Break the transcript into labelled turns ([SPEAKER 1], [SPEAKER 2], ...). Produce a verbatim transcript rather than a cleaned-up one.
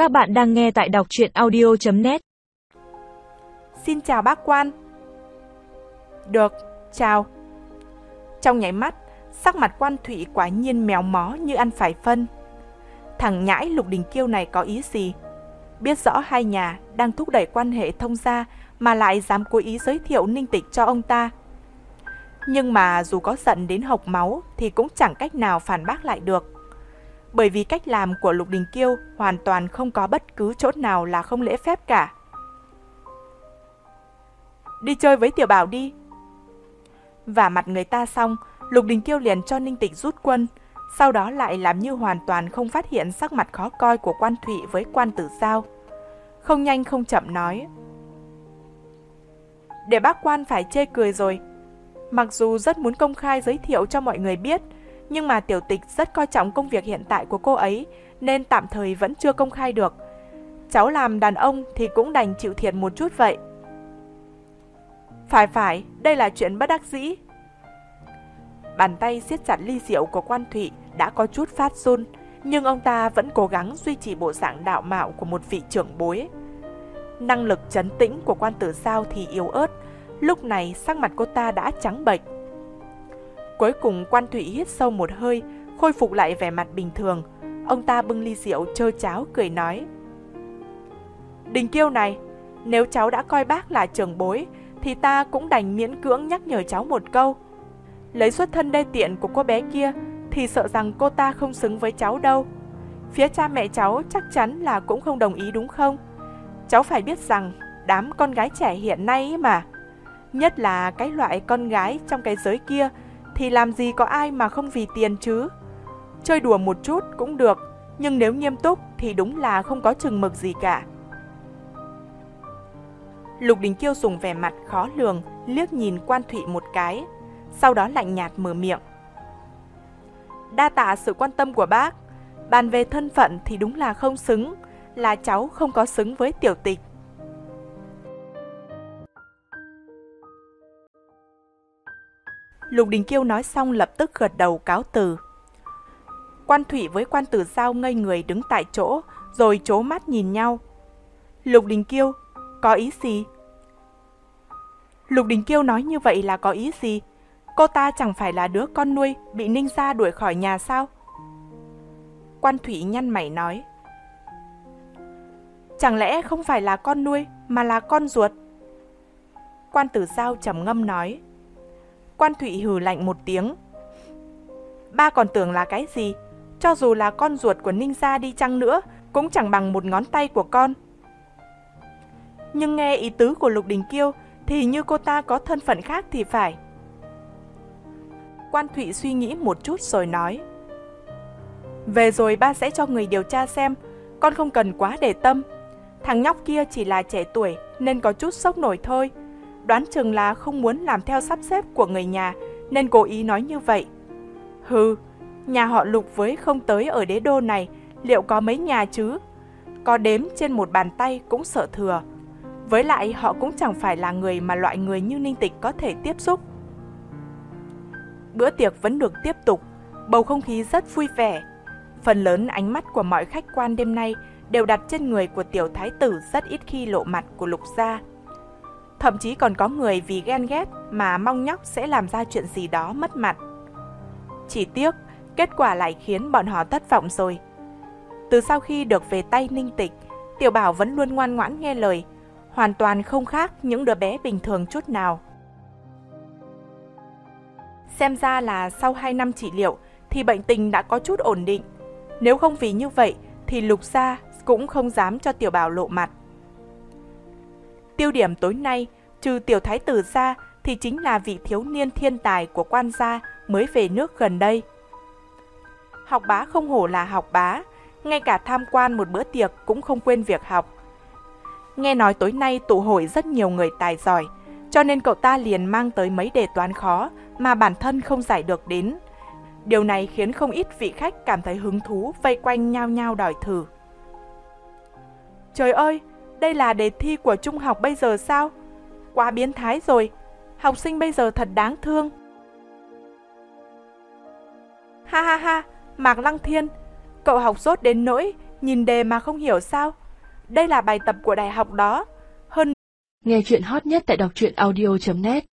[SPEAKER 1] Các bạn đang nghe tại đọc truyện audio chấm net.
[SPEAKER 2] Xin chào bác Quan. Được, chào. Trong nháy mắt, sắc mặt Quan Thụy quả nhiên méo mó như ăn phải phân. Thằng nhãi Lục Đình Kiêu này có ý gì? Biết rõ hai nhà đang thúc đẩy quan hệ thông gia mà lại dám cố ý giới thiệu Ninh Tịch cho ông ta. Nhưng mà dù có giận đến hộc máu thì cũng chẳng cách nào phản bác lại được. Bởi vì cách làm của Lục Đình Kiêu hoàn toàn không có bất cứ chỗ nào là không lễ phép cả. Đi chơi với Tiểu Bảo đi. Vả mặt người ta xong, Lục Đình Kiêu liền cho Ninh Tịch rút quân, sau đó lại làm như hoàn toàn không phát hiện sắc mặt khó coi của Quan Thụy với Quan Tử Giao. Không nhanh không chậm nói: Để bác Quan phải chê cười rồi. Mặc dù rất muốn công khai giới thiệu cho mọi người biết, nhưng mà Tiểu Tịch rất coi trọng công việc hiện tại của cô ấy, nên tạm thời vẫn chưa công khai được. Cháu làm đàn ông thì cũng đành chịu thiệt một chút vậy. Phải phải, đây là chuyện bất đắc dĩ. Bàn tay siết chặt ly rượu của Quan Thụy đã có chút phát run, nhưng ông ta vẫn cố gắng duy trì bộ dạng đạo mạo của một vị trưởng bối. Năng lực trấn tĩnh của Quan Tử Giao thì yếu ớt, lúc này sắc mặt cô ta đã trắng bệch. Cuối cùng Quan Thụy hít sâu một hơi, khôi phục lại vẻ mặt bình thường. Ông ta bưng ly rượu trơ cháo cười nói: Đình Kiêu này, nếu cháu đã coi bác là trưởng bối thì ta cũng đành miễn cưỡng nhắc nhở cháu một câu. Lấy xuất thân đê tiện của cô bé kia thì sợ rằng cô ta không xứng với cháu đâu. Phía cha mẹ cháu chắc chắn là cũng không đồng ý đúng không? Cháu phải biết rằng đám con gái trẻ hiện nay mà, nhất là cái loại con gái trong cái giới kia, thì làm gì có ai mà không vì tiền chứ. Chơi đùa một chút cũng được, nhưng nếu nghiêm túc thì đúng là không có chừng mực gì cả. Lục Đình Kiêu dùng vẻ mặt khó lường liếc nhìn Quan Thụy một cái, sau đó lạnh nhạt mở miệng: Đa tạ sự quan tâm của bác. Bàn về thân phận thì đúng là không xứng, là cháu không có xứng với Tiểu Tịch. Lục Đình Kiêu nói xong lập tức gật đầu cáo từ. Quan Thụy với Quan Tử Giao ngây người đứng tại chỗ, rồi trố mắt nhìn nhau. Lục Đình Kiêu, có ý gì? Lục Đình Kiêu nói như vậy là có ý gì? Cô ta chẳng phải là đứa con nuôi bị Ninh gia đuổi khỏi nhà sao? Quan Thụy nhăn mày nói: Chẳng lẽ không phải là con nuôi mà là con ruột? Quan Tử Giao trầm ngâm nói. Quan Thụy hừ lạnh một tiếng: Ba còn tưởng là cái gì? Cho dù là con ruột của Ninh gia đi chăng nữa cũng chẳng bằng một ngón tay của con. Nhưng nghe ý tứ của Lục Đình Kiêu thì như cô ta có thân phận khác thì phải. Quan Thụy suy nghĩ một chút rồi nói: Về rồi ba sẽ cho người điều tra xem, con không cần quá để tâm. Thằng nhóc kia chỉ là trẻ tuổi nên có chút sốc nổi thôi. Đoán chừng là không muốn làm theo sắp xếp của người nhà nên cố ý nói như vậy. Hừ, nhà họ Lục với không tới ở đế đô này liệu có mấy nhà chứ? Có đếm trên một bàn tay cũng sợ thừa. Với lại họ cũng chẳng phải là người mà loại người như Ninh Tịch có thể tiếp xúc. Bữa tiệc vẫn được tiếp tục, bầu không khí rất vui vẻ. Phần lớn ánh mắt của mọi khách quan đêm nay đều đặt trên người của tiểu thái tử rất ít khi lộ mặt của Lục gia. Thậm chí còn có người vì ghen ghét mà mong nhóc sẽ làm ra chuyện gì đó mất mặt. Chỉ tiếc, kết quả lại khiến bọn họ thất vọng rồi. Từ sau khi được về tay Ninh Tịch, Tiểu Bảo vẫn luôn ngoan ngoãn nghe lời, hoàn toàn không khác những đứa bé bình thường chút nào. Xem ra là sau hai năm trị liệu thì bệnh tình đã có chút ổn định. Nếu không vì như vậy thì Lục gia cũng không dám cho Tiểu Bảo lộ mặt. Tiêu điểm tối nay, trừ tiểu thái tử ra thì chính là vị thiếu niên thiên tài của Quan gia mới về nước gần đây. Học bá không hổ là học bá, ngay cả tham quan một bữa tiệc cũng không quên việc học. Nghe nói tối nay tụ hội rất nhiều người tài giỏi, cho nên cậu ta liền mang tới mấy đề toán khó mà bản thân không giải được đến. Điều này khiến không ít vị khách cảm thấy hứng thú vây quanh nhao nhao đòi thử. Trời ơi, đây là đề thi của trung học bây giờ sao? Quá biến thái rồi, học sinh bây giờ thật đáng thương. Ha ha ha, Mạc Lăng Thiên, cậu học dốt đến nỗi Nhìn đề mà không hiểu sao? Đây là bài tập của đại học đó. Hơn
[SPEAKER 1] nghe chuyện hot nhất tại đọc truyện audio chấm net